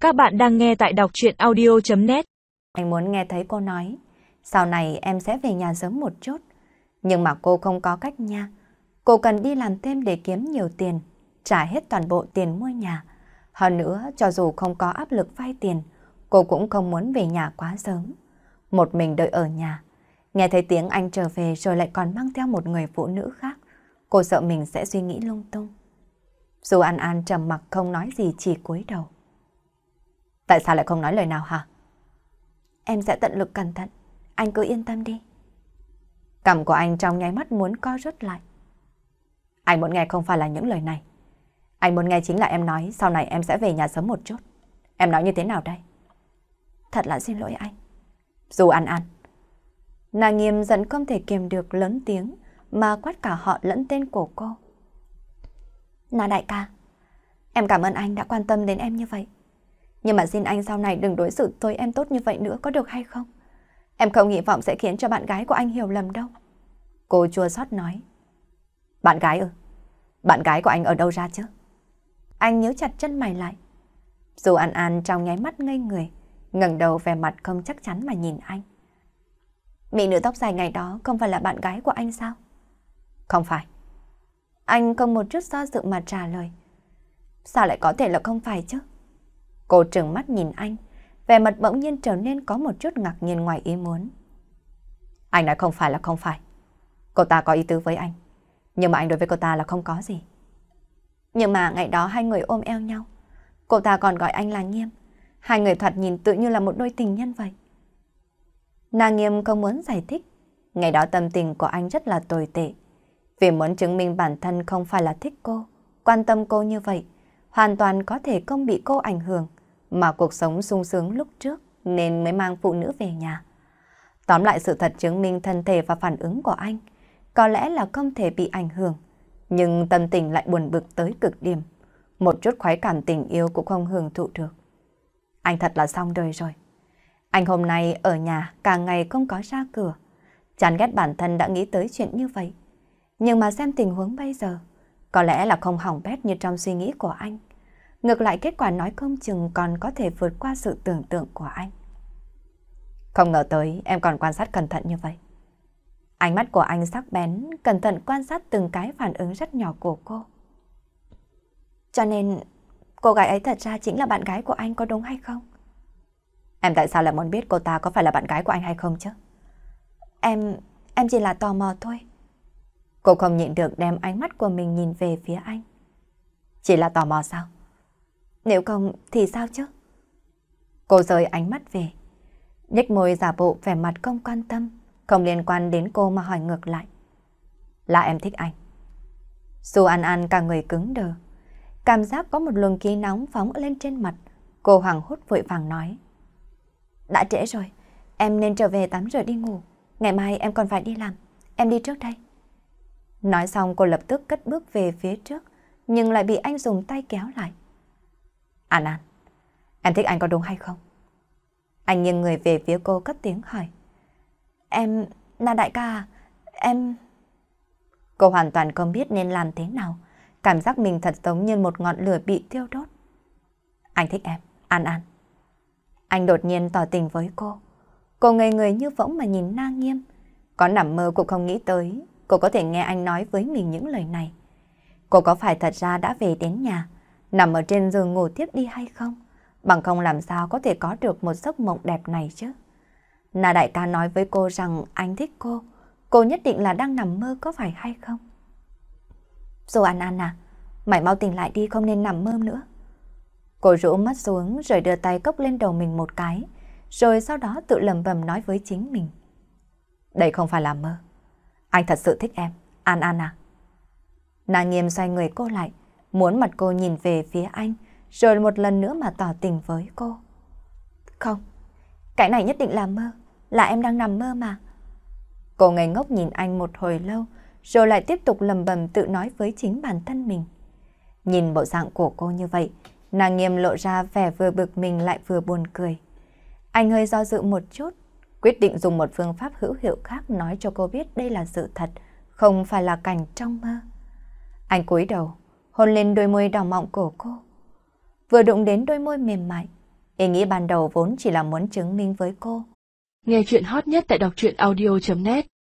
Các bạn đang nghe tại đọc truyện audio.net. Anh muốn nghe thấy cô nói, sau này em sẽ về nhà sớm một chút. Nhưng mà cô không có cách nha. Cô cần đi làm thêm để kiếm nhiều tiền, trả hết toàn bộ tiền mua nhà. Hơn nữa, cho dù không có áp lực vay tiền, cô cũng không muốn về nhà quá sớm. Một mình đợi ở nhà, nghe thấy tiếng anh trở về rồi lại còn mang theo một người phụ nữ khác. Cô sợ mình sẽ suy nghĩ lung tung. Dù An An trầm mặc không nói gì, chỉ cúi đầu. Tại sao lại không nói lời nào hả? Em sẽ tận lực cẩn thận, anh cứ yên tâm đi. Cằm của anh trong nháy mắt muốn co rút lại. Anh muốn nghe không phải là những lời này. Anh muốn nghe chính là em nói sau này em sẽ về nhà sớm một chút. Em nói như thế nào đây? Thật là xin lỗi anh. Dù An An. Nàng Nghiêm giận không thể kiềm được lớn tiếng mà quát cả họ lẫn tên của cô. Na đại ca, em cảm ơn anh đã quan tâm đến em như vậy. Nhưng mà xin anh sau này đừng đối xử với em tốt như vậy nữa, có được hay không? Em không hy vọng sẽ khiến cho bạn gái của anh hiểu lầm đâu. Cô chua xót nói. Bạn gái ư? Bạn gái của anh ở đâu ra chứ? Anh nhíu chặt chân mày lại. Dù An An trong nháy mắt ngây người, ngẩng đầu vẻ mặt không chắc chắn mà nhìn anh. Mỹ nữ tóc dài ngày đó không phải là bạn gái của anh sao? Không phải. Anh không một chút do dự mà trả lời. Sao lại có thể là không phải chứ? Cô trừng mắt nhìn anh, vẻ mặt bỗng nhiên trở nên có một chút ngạc nhiên ngoài ý muốn. Anh nói không phải là không phải. Cô ta có ý tứ với anh, nhưng mà anh đối với cô ta là không có gì. Nhưng mà ngày đó hai người ôm eo nhau, cô ta còn gọi anh là Nghiêm. Hai người thoạt nhìn tự như là một đôi tình nhân vậy. Nàng Nghiêm không muốn giải thích. Ngày đó tâm tình của anh rất là tồi tệ. Vì muốn chứng minh bản thân không phải là thích cô, quan tâm cô như vậy, hoàn toàn có thể không bị cô ảnh hưởng, mà cuộc sống sung sướng lúc trước nên mới mang phụ nữ về nhà. Tóm lại sự thật chứng minh thân thể và phản ứng của anh có lẽ là không thể bị ảnh hưởng, nhưng tâm tình lại buồn bực tới cực điểm. Một chút khoái cảm tình yêu cũng không hưởng thụ được. Anh thật là xong đời rồi. Anh hôm nay ở nhà cả ngày không có ra cửa. Chán ghét bản thân đã nghĩ tới chuyện như vậy. Nhưng mà xem tình huống bây giờ, có lẽ là không hỏng bét như trong suy nghĩ của anh. Ngược lại kết quả nói không chừng còn có thể vượt qua sự tưởng tượng của anh. Không ngờ tới em còn quan sát cẩn thận như vậy. Ánh mắt của anh sắc bén, cẩn thận quan sát từng cái phản ứng rất nhỏ của cô. Cho nên, cô gái ấy thật ra chính là bạn gái của anh, có đúng hay không? Em tại sao lại muốn biết cô ta có phải là bạn gái của anh hay không chứ? Em chỉ là tò mò thôi. Cô không nhịn được đem ánh mắt của mình nhìn về phía anh. Chỉ là tò mò sao? Nếu không thì sao chứ? Cô rời ánh mắt về, nhếch môi giả bộ vẻ mặt không quan tâm, không liên quan đến cô mà hỏi ngược lại. Là em thích anh. Dù An An cả người cứng đờ, cảm giác có một luồng khí nóng phóng lên trên mặt. Cô hoảng hốt vội vàng nói. Đã trễ rồi, em nên trở về tắm rửa đi ngủ. Ngày mai em còn phải đi làm, em đi trước đây. Nói xong cô lập tức cất bước về phía trước, nhưng lại bị anh dùng tay kéo lại. An An, em thích anh có đúng hay không? Anh nghiêng người về phía cô cất tiếng hỏi. Na đại ca à, em... Cô hoàn toàn không biết nên làm thế nào. Cảm giác mình thật giống như một ngọn lửa bị thiêu đốt. Anh thích em, An An. Anh đột nhiên tỏ tình với cô. Cô ngây người như võng mà nhìn Na Nghiêm. Có nằm mơ cũng không nghĩ tới cô có thể nghe anh nói với mình những lời này. Cô có phải thật ra đã về đến nhà, nằm ở trên giường ngủ tiếp đi hay không? Bằng không làm sao có thể có được một giấc mộng đẹp này chứ? Na đại ca nói với cô rằng anh thích cô nhất định là đang nằm mơ có phải hay không? Dù An An à, mày mau tỉnh lại đi, không nên nằm mơ nữa. Cô rũ mắt xuống rồi đưa tay cốc lên đầu mình một cái, rồi sau đó tự lẩm bẩm nói với chính mình. Đây không phải là mơ. Anh thật sự thích em, An An à. Na Nghiêm xoay người cô lại, muốn mặt cô nhìn về phía anh, rồi một lần nữa mà tỏ tình với cô. Không, cái này nhất định là mơ, là em đang nằm mơ mà. Cô ngây ngốc nhìn anh một hồi lâu, rồi lại tiếp tục lẩm bẩm tự nói với chính bản thân mình. Nhìn bộ dạng của cô như vậy, Na Nghiêm lộ ra vẻ vừa bực mình lại vừa buồn cười. Anh hơi do dự một chút, quyết định dùng một phương pháp hữu hiệu khác nói cho cô biết đây là sự thật, không phải là cảnh trong mơ. Anh cúi đầu, hôn lên đôi môi đỏ mọng của cô. Vừa đụng đến đôi môi mềm mại, Ý nghĩ ban đầu vốn chỉ là muốn chứng minh với cô. Nghe chuyện hot nhất tại đọc truyện audio.net